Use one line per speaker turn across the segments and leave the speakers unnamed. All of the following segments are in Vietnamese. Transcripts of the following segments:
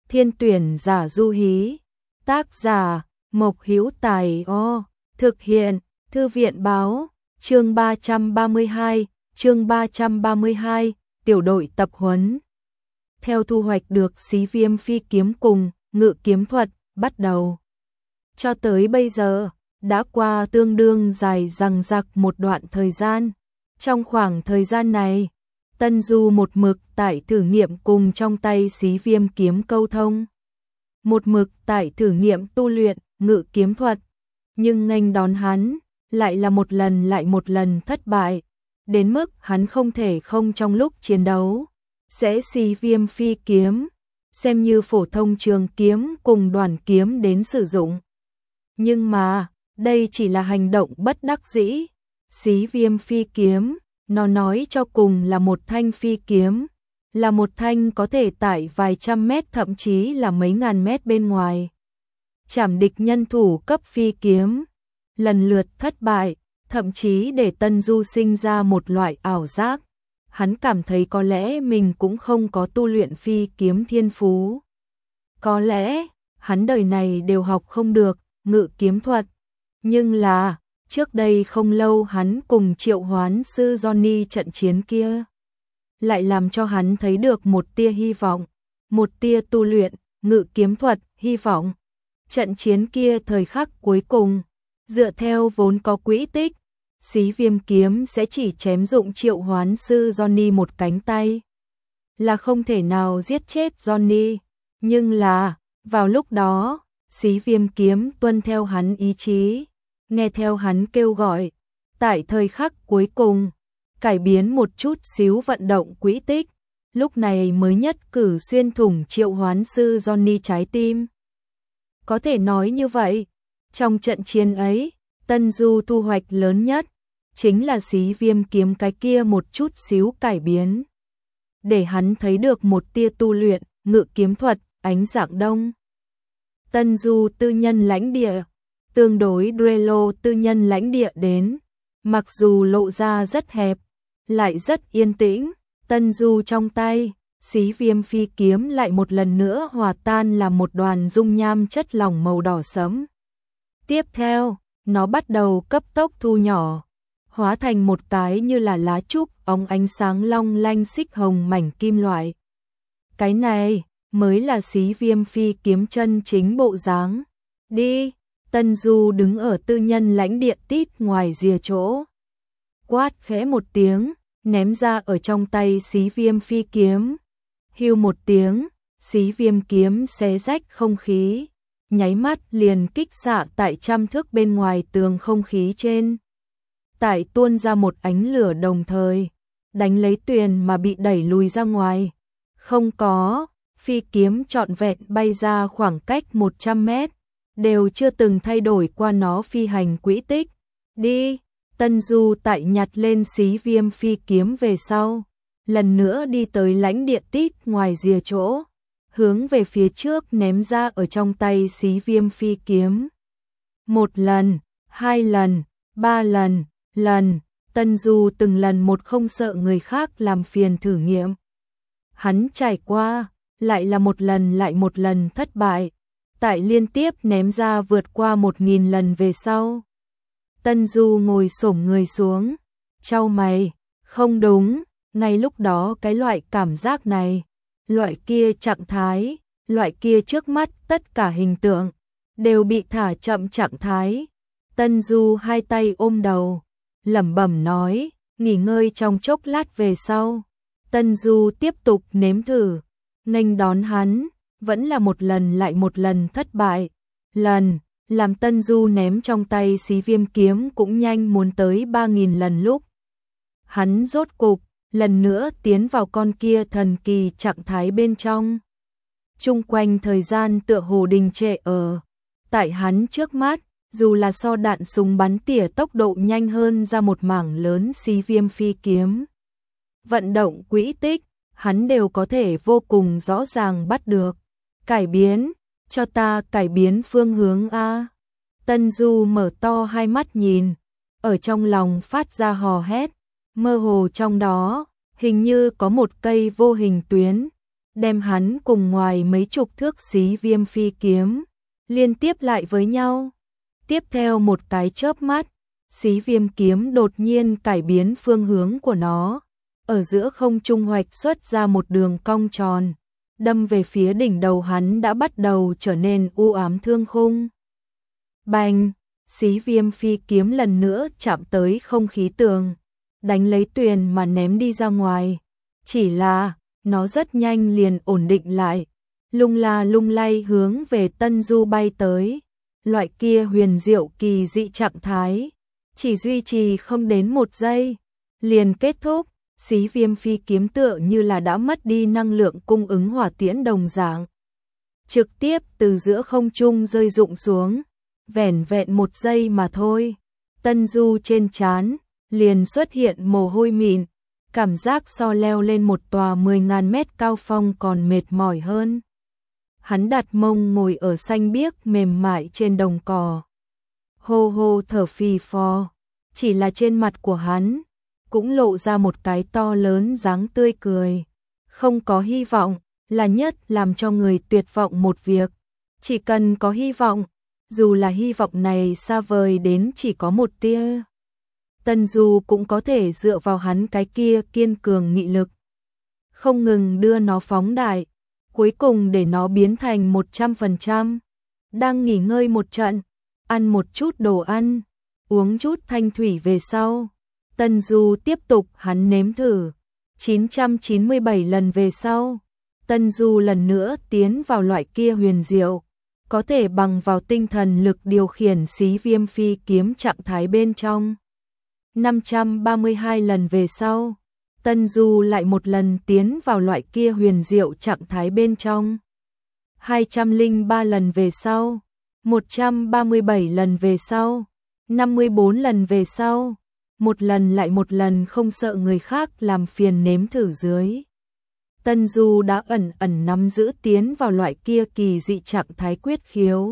Thiên tuyển giả Du Hí. Tác giả Mộc Hữu Tài. Thực hiện Thư viện báo. Chương 332, tiểu đội tập huấn. Theo thu hoạch được xí viêm phi kiếm cùng ngự kiếm thuật, bắt đầu. Cho tới bây giờ, đã qua tương đương dài dằng dặc một đoạn thời gian. Trong khoảng thời gian này, Tân Du một mực tại thử nghiệm cùng trong tay xí viêm kiếm câu thông. Một mực tại thử nghiệm tu luyện ngự kiếm thuật, nhưng nghênh đón hắn lại là một lần lại một lần thất bại, đến mức hắn không thể không trong lúc chiến đấu sẽ xí viêm phi kiếm, xem như phổ thông trường kiếm cùng đoàn kiếm đến sử dụng. Nhưng mà, đây chỉ là hành động bất đắc dĩ. Xí viêm phi kiếm, nó nói cho cùng là một thanh phi kiếm, là một thanh có thể tại vài trăm mét thậm chí là mấy ngàn mét bên ngoài chảm địch nhân thủ cấp phi kiếm, lần lượt thất bại, thậm chí để Tân Du sinh ra một loại ảo giác. Hắn cảm thấy có lẽ mình cũng không có tu luyện phi kiếm thiên phú. Có lẽ, hắn đời này đều học không được ngự kiếm thuật. Nhưng là, trước đây không lâu hắn cùng triệu hoán sư Johnny trận chiến kia, lại làm cho hắn thấy được một tia hy vọng, một tia tu luyện ngự kiếm thuật hy vọng. Trận chiến kia thời khắc cuối cùng, dựa theo vốn có quỹ tích, xí viêm kiếm sẽ chỉ chém dụng triệu hoán sư Johnny một cánh tay, là không thể nào giết chết Johnny. Nhưng là, vào lúc đó, xí viêm kiếm tuân theo hắn ý chí, nghe theo hắn kêu gọi, tại thời khắc cuối cùng, cải biến một chút xíu vận động quỹ tích, lúc này mới nhất cử xuyên thủng triệu hoán sư Johnny trái tim. Có thể nói như vậy, trong trận chiến ấy, Tân Du thu hoạch lớn nhất chính là xí viêm kiếm cái kia một chút xíu cải biến, để hắn thấy được một tia tu luyện ngự kiếm thuật ánh dạng đông. Tân Du tư nhân lãnh địa, tương đối Drelo tư nhân lãnh địa đến, mặc dù lộ ra rất hẹp, lại rất yên tĩnh. Tân Du trong tay, xí viêm phi kiếm lại một lần nữa hòa tan làm một đoàn dung nham chất lỏng màu đỏ sẫm. Tiếp theo, nó bắt đầu cấp tốc thu nhỏ, hóa thành một cái như là lá trúc óng ánh sáng long lanh xích hồng mảnh kim loại. Cái này mới là xí viêm phi kiếm chân chính bộ dáng. Đi, Tân Du đứng ở tư nhân lãnh địa tít ngoài rìa chỗ, quát khẽ một tiếng, ném ra ở trong tay xí viêm phi kiếm. Hưu một tiếng, xí viêm kiếm xé rách không khí, nháy mắt liền kích xạ tại trăm thước bên ngoài tường không khí trên. Tại tuôn ra một ánh lửa đồng thời, đánh lấy tuyền mà bị đẩy lùi ra ngoài. Không có, phi kiếm trọn vẹn bay ra khoảng cách 100 mét, đều chưa từng thay đổi qua nó phi hành quỹ tích. Đi, Tân Du tại nhặt lên xí viêm phi kiếm về sau, lần nữa đi tới lãnh địa tít ngoài rìa chỗ, hướng về phía trước ném ra ở trong tay xí viêm phi kiếm. Một lần, hai lần, ba lần, Tân Du từng lần một không sợ người khác làm phiền thử nghiệm. Hắn trải qua, lại là một lần lại một lần thất bại, tại liên tiếp ném ra vượt qua 1000 lần về sau. Tân Du ngồi xổm người xuống, chau mày, không đúng, ngay lúc đó cái loại cảm giác này, loại kia trạng thái, loại kia trước mắt tất cả hình tượng, đều bị thả chậm trạng thái. Tân Du hai tay ôm đầu, lẩm bẩm nói, nghỉ ngơi trong chốc lát về sau. Tân Du tiếp tục nếm thử, nghênh đón hắn, vẫn là một lần lại một lần thất bại. Lần, làm Tân Du ném trong tay xí viêm kiếm cũng nhanh muốn tới 3000 lần lúc. Hắn rốt cục, lần nữa tiến vào con kia thần kỳ trạng thái bên trong. Chung quanh thời gian tựa hồ đình trệ ở tại hắn trước mắt, dù là so đạn súng bắn tỉa tốc độ nhanh hơn ra một mảng lớn xí viêm phi kiếm. Vận động quỹ tích, hắn đều có thể vô cùng rõ ràng bắt được. Cải biến, cho ta cải biến phương hướng a. Tân Du mở to hai mắt nhìn, ở trong lòng phát ra hò hét, mơ hồ trong đó, hình như có một cây vô hình tuyến, đem hắn cùng ngoài mấy chục thước xí viêm phi kiếm liên tiếp lại với nhau. Tiếp theo một cái chớp mắt, xí viêm kiếm đột nhiên cải biến phương hướng của nó, ở giữa không trung hoạch xuất ra một đường cong tròn, đâm về phía đỉnh đầu hắn đã bắt đầu trở nên u ám thương khung. Bành, xí viêm phi kiếm lần nữa chạm tới không khí tường, đánh lấy tuyền mà ném đi ra ngoài. Chỉ là, nó rất nhanh liền ổn định lại, lung la lung lay hướng về Tân Du bay tới. Loại kia huyền diệu kỳ dị trạng thái, chỉ duy trì không đến 1 giây, liền kết thúc. Xí viêm phi kiếm tựa như là đã mất đi năng lượng cung ứng hỏa tiễn đồng dạng, trực tiếp từ giữa không trung rơi rụng xuống. Vẻn vẹn 1 giây mà thôi, Tân Du trên trán liền xuất hiện mồ hôi mịn, cảm giác so leo lên một tòa 10.000 mét cao phong còn mệt mỏi hơn. Hắn đặt mông ngồi ở xanh biếc mềm mại trên đồng cỏ, hô hô thở phì phò, chỉ là trên mặt của hắn cũng lộ ra một cái to lớn dáng tươi cười. Không có hy vọng là nhất làm cho người tuyệt vọng một việc, chỉ cần có hy vọng, dù là hy vọng này xa vời đến chỉ có một tia, Tân Du cũng có thể dựa vào hắn cái kia kiên cường nghị lực, không ngừng đưa nó phóng đại, cuối cùng để nó biến thành 100%. Đang nghỉ ngơi một trận, ăn một chút đồ ăn, uống chút thanh thủy về sau, Tân Du tiếp tục hắn nếm thử. 997 lần về sau, Tân Du lần nữa tiến vào loại kia huyền diệu, có thể bằng vào tinh thần lực điều khiển xí viêm phi kiếm trạng thái bên trong. 532 lần về sau, Tân Du lại một lần tiến vào loại kia huyền diệu trạng thái bên trong. 203 lần về sau, 137 lần về sau, 54 lần về sau, một lần lại một lần không sợ người khác làm phiền nếm thử dưới. Tân Du đã ẩn ẩn nắm giữ tiến vào loại kia kỳ dị trạng thái quyết khiếu.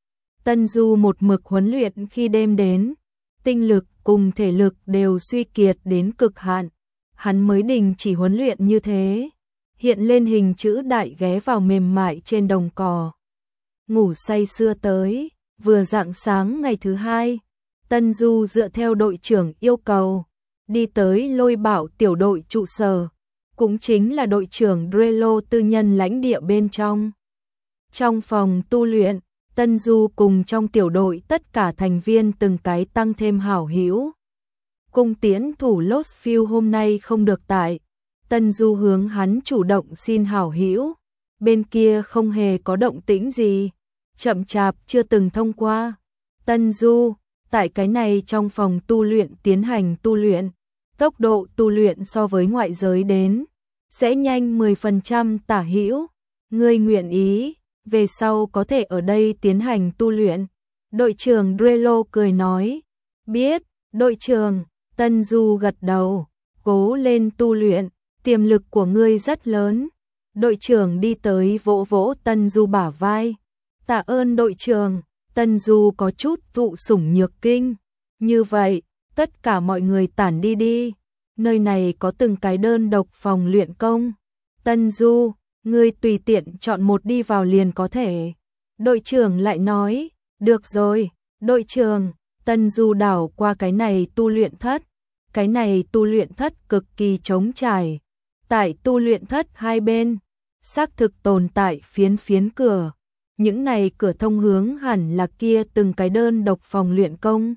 Tân Du một mực huấn luyện khi đêm đến, tinh lực cùng thể lực đều suy kiệt đến cực hạn, hắn mới đình chỉ huấn luyện như thế, hiện lên hình chữ đại ghé vào mềm mại trên đồng cỏ. Ngủ say sưa tới, vừa rạng sáng ngày thứ 2, Tân Du dựa theo đội trưởng yêu cầu, đi tới Lôi Bảo tiểu đội trụ sở, cũng chính là đội trưởng Drelo tư nhân lãnh địa bên trong. Trong phòng tu luyện, Tân Du cùng trong tiểu đội tất cả thành viên từng cái tăng thêm hảo hữu. Cung tiễn thủ Lostfield hôm nay không được tại, Tân Du hướng hắn chủ động xin hảo hữu, bên kia không hề có động tĩnh gì, chậm chạp chưa từng thông qua. Tân Du, tại cái này trong phòng tu luyện tiến hành tu luyện, tốc độ tu luyện so với ngoại giới đến, sẽ nhanh 10% tả hữu, ngươi nguyện ý, về sau có thể ở đây tiến hành tu luyện. Đội trưởng Drelo cười nói, biết, đội trưởng. Tân Du gật đầu, cố lên tu luyện, tiềm lực của ngươi rất lớn. Đội trưởng đi tới vỗ vỗ Tân Du bả vai, tạ ơn đội trưởng. Tân Du có chút thụ sủng nhược kinh. Như vậy, tất cả mọi người tản đi đi, nơi này có từng cái đơn độc phòng luyện công. Tân Du, ngươi tùy tiện chọn một đi vào liền có thể. Đội trưởng lại nói, được rồi, đội trưởng. Tân Du đảo qua cái này tu luyện thất. Cái này tu luyện thất cực kỳ trống trải. Tại tu luyện thất hai bên, xác thực tồn tại phiến phiến cửa. Những này cửa thông hướng hẳn là kia từng cái đơn độc phòng luyện công.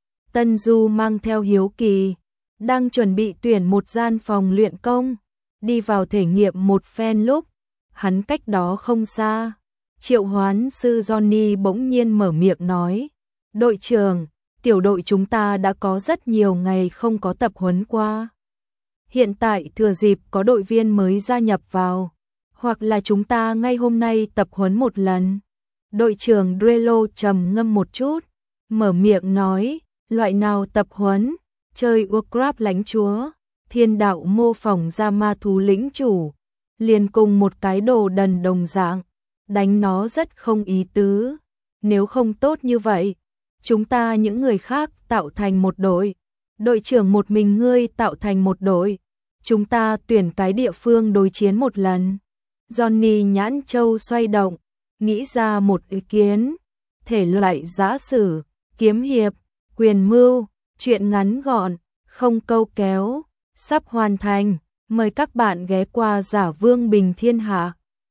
Tân Du mang theo hiếu kỳ, đang chuẩn bị tuyển một gian phòng luyện công, đi vào thể nghiệm một phen lúc, hắn cách đó không xa. Triệu hoán sư Johnny bỗng nhiên mở miệng nói, đội trưởng, tiểu đội chúng ta đã có rất nhiều ngày không có tập huấn qua. Hiện tại thừa dịp có đội viên mới gia nhập vào, hoặc là chúng ta ngay hôm nay tập huấn một lần. Đội trưởng Drelo trầm ngâm một chút, mở miệng nói, loại nào tập huấn, chơi Warcraft lãnh chúa, thiên đạo mô phỏng ra ma thú lĩnh chủ, liền cùng một cái đồ đần đồng dạng, đánh nó rất không ý tứ. Nếu không tốt như vậy, chúng ta những người khác tạo thành một đội, đội trưởng một mình ngươi tạo thành một đội, chúng ta tuyển cái địa phương đối chiến một lần. Johnny nhãn châu xoay động, nghĩ ra một ý kiến, thể loại giã sử, kiếm hiệp, quyền mưu, truyện ngắn gọn, không câu kéo, sắp hoàn thành, mời các bạn ghé qua Giả Vương Bình Thiên Hạ.